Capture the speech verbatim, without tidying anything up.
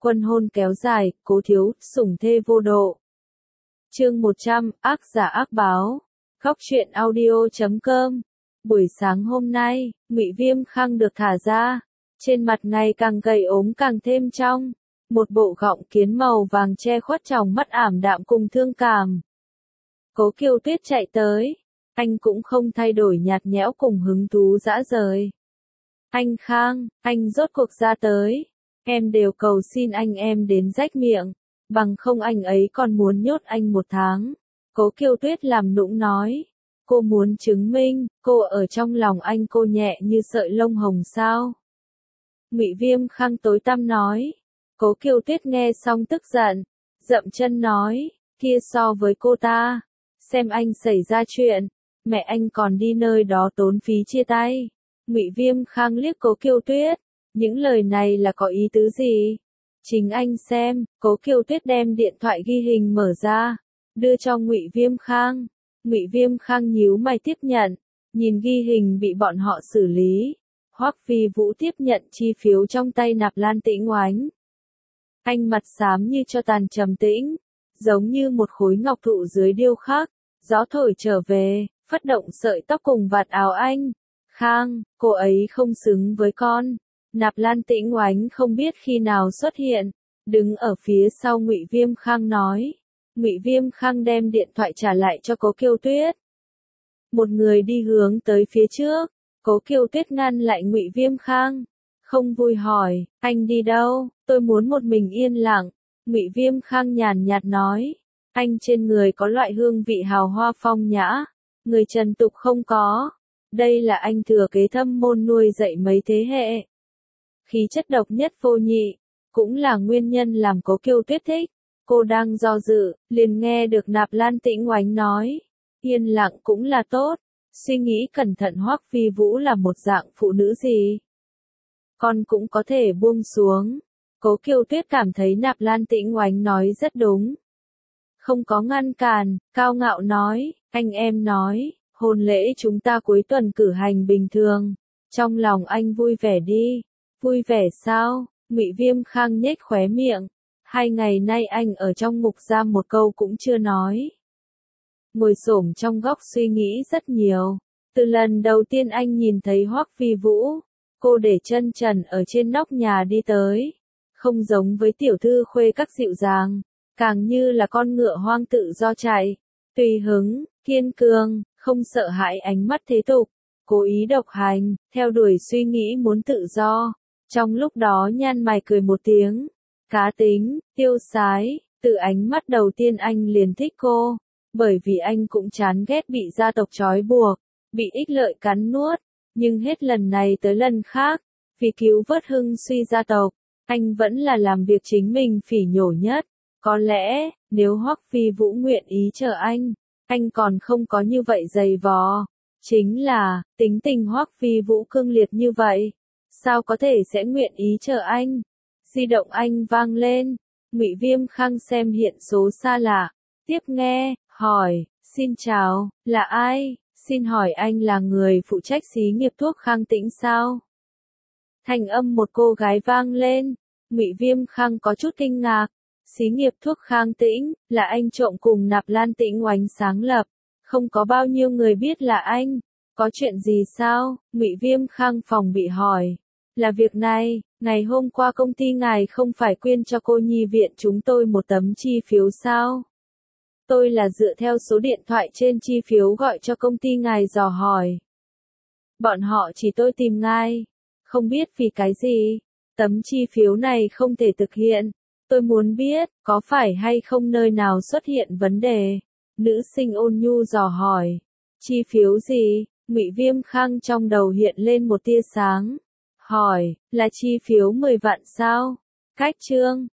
Quân hôn kéo dài, cố thiếu, sủng thê vô độ. Chương một trăm, ác giả ác báo. Khóc chuyện audio chấm com. Buổi sáng hôm nay, Ngụy Viêm Khang được thả ra, trên mặt ngày càng gầy ốm càng thêm trong, một bộ gọng kiến màu vàng che khuất tròng mắt ảm đạm cùng thương cảm. Cố Kiều Tuyết chạy tới, anh cũng không thay đổi nhạt nhẽo cùng hứng thú dã rời. Anh Khang, anh rốt cuộc ra tới, em đều cầu xin anh em đến rách miệng, bằng không anh ấy còn muốn nhốt anh một tháng. Cố Kiều Tuyết làm nũng nói, cô muốn chứng minh, cô ở trong lòng anh cô nhẹ như sợi lông hồng sao. Ngụy Viêm Khang tối tăm nói. Cố Kiều Tuyết nghe xong tức giận, dậm chân nói, kia so với cô ta, xem anh xảy ra chuyện, mẹ anh còn đi nơi đó tốn phí chia tay. Ngụy Viêm Khang liếc Cố Kiều Tuyết, những lời này là có ý tứ gì? Chính anh xem. Cố Kiều Tuyết đem điện thoại ghi hình mở ra, đưa cho Ngụy Viêm Khang. Ngụy Viêm Khang nhíu mày tiếp nhận, nhìn ghi hình bị bọn họ xử lý. Hoắc Phi Vũ tiếp nhận chi phiếu trong tay Nạp Lan Tĩnh Oánh. Anh mặt xám như cho tàn trầm tĩnh, giống như một khối ngọc thụ dưới điêu khắc. Gió thổi trở về, phất động sợi tóc cùng vạt áo anh. Khang, cô ấy không xứng với con. Nạp Lan Tĩnh Oánh không biết khi nào xuất hiện, đứng ở phía sau Ngụy Viêm Khang nói. Ngụy Viêm Khang đem điện thoại trả lại cho Cố Kiều Tuyết. Một người đi hướng tới phía trước, Cố Kiều Tuyết ngăn lại Ngụy Viêm Khang, không vui hỏi, anh đi đâu? Tôi muốn một mình yên lặng. Ngụy Viêm Khang nhàn nhạt nói, anh trên người có loại hương vị hào hoa phong nhã, người trần tục không có. Đây là anh thừa kế thâm môn nuôi dạy mấy thế hệ. Khí chất độc nhất vô nhị, cũng là nguyên nhân làm Cố Kiều Tuyết thích. Cô đang do dự, liền nghe được Nạp Lan Tĩnh Oánh nói, yên lặng cũng là tốt. Suy nghĩ cẩn thận Hoắc Phi Vũ là một dạng phụ nữ gì? Con cũng có thể buông xuống. Cố Kiều Tuyết cảm thấy Nạp Lan Tĩnh Oánh nói rất đúng. Không có ngăn cản, cao ngạo nói, anh em nói, hôn lễ chúng ta cuối tuần cử hành bình thường. Trong lòng anh vui vẻ đi. Vui vẻ sao? Ngụy Viêm Khang nhếch khóe miệng. Hai ngày nay anh ở trong ngục giam một câu cũng chưa nói. Ngồi xổm trong góc suy nghĩ rất nhiều. Từ lần đầu tiên anh nhìn thấy Hoắc Phi Vũ, cô để chân trần ở trên nóc nhà đi tới. Không giống với tiểu thư khuê các dịu dàng, càng như là con ngựa hoang tự do chạy. Tùy hứng, kiên cường, không sợ hãi ánh mắt thế tục, cố ý độc hành, theo đuổi suy nghĩ muốn tự do. Trong lúc đó nhăn mày cười một tiếng. Cá tính, tiêu sái, từ ánh mắt đầu tiên anh liền thích cô. Bởi vì anh cũng chán ghét bị gia tộc trói buộc, bị ích lợi cắn nuốt. Nhưng hết lần này tới lần khác, vì cứu vớt hưng suy gia tộc, anh vẫn là làm việc chính mình phỉ nhổ nhất. Có lẽ, nếu Hoắc Phi Vũ nguyện ý chờ anh, anh còn không có như vậy dày vò. Chính là, tính tình Hoắc Phi Vũ cương liệt như vậy, sao có thể sẽ nguyện ý chờ anh? Di động anh vang lên, Ngụy Viêm Khang xem hiện số xa lạ, tiếp nghe, hỏi, xin chào, là ai? Xin hỏi anh là người phụ trách xí nghiệp thuốc Khang Tĩnh sao? Thành âm một cô gái vang lên, Ngụy Viêm Khang có chút kinh ngạc. Xí nghiệp thuốc Khang Tĩnh, là anh trộm cùng Nạp Lan Tĩnh Oánh sáng lập, không có bao nhiêu người biết là anh. Có chuyện gì sao? Ngụy Viêm Khang phòng bị hỏi. Là việc này, ngày hôm qua công ty ngài không phải quyên cho cô nhi viện chúng tôi một tấm chi phiếu sao? Tôi là dựa theo số điện thoại trên chi phiếu gọi cho công ty ngài dò hỏi. Bọn họ chỉ tôi tìm ngài. Không biết vì cái gì, tấm chi phiếu này không thể thực hiện. Tôi muốn biết, có phải hay không nơi nào xuất hiện vấn đề? Nữ sinh ôn nhu dò hỏi. Chi phiếu gì? Ngụy Viêm Khang trong đầu hiện lên một tia sáng. Hỏi, là chi phiếu mười vạn sao? Cách chương,